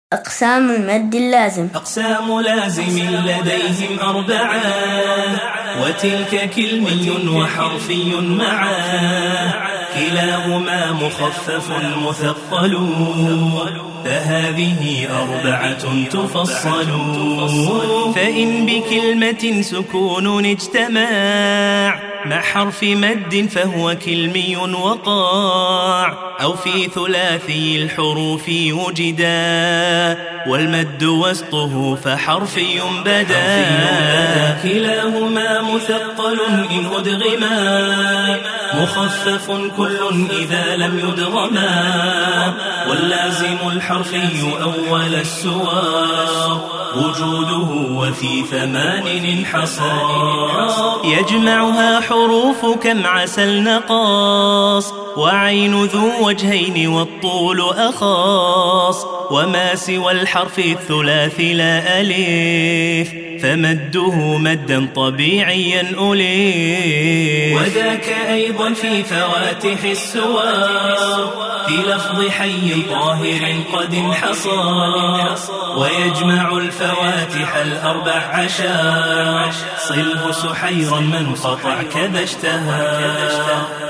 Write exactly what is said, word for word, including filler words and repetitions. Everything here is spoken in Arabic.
أقسام المد اللازم. أقسام لازم لديهم أربعة، وتلك كلمي وحرفي معا، كلاهما مخفف مثقل، فهذه أربعة تفصل. فإن بكلمة سكون اجتماع مع حرف مد فهو كلمي وقاع، أو في ثلاثي الحروف وجدا والمد وسطه فحرفي بدا. كلاهما مثقل إن أدغما، مخفف كل إذا لم يدغما، واللازم الحرفي أول السوار وجوده وفي ثمان انحصار. يجمعها حروف كم عسل نقاص، وعين ذو وجهين والطول أخاص، وما سوى الحرف الثلاثي لا أليف فمده مدا طبيعيا أليف. وذاك أيضا في فواتح السوار، في لفظ حي طاهر قد انحصر، ويجمع الفواتح الأربع عشر، صله سحيرا من قطع كذا اشتهى.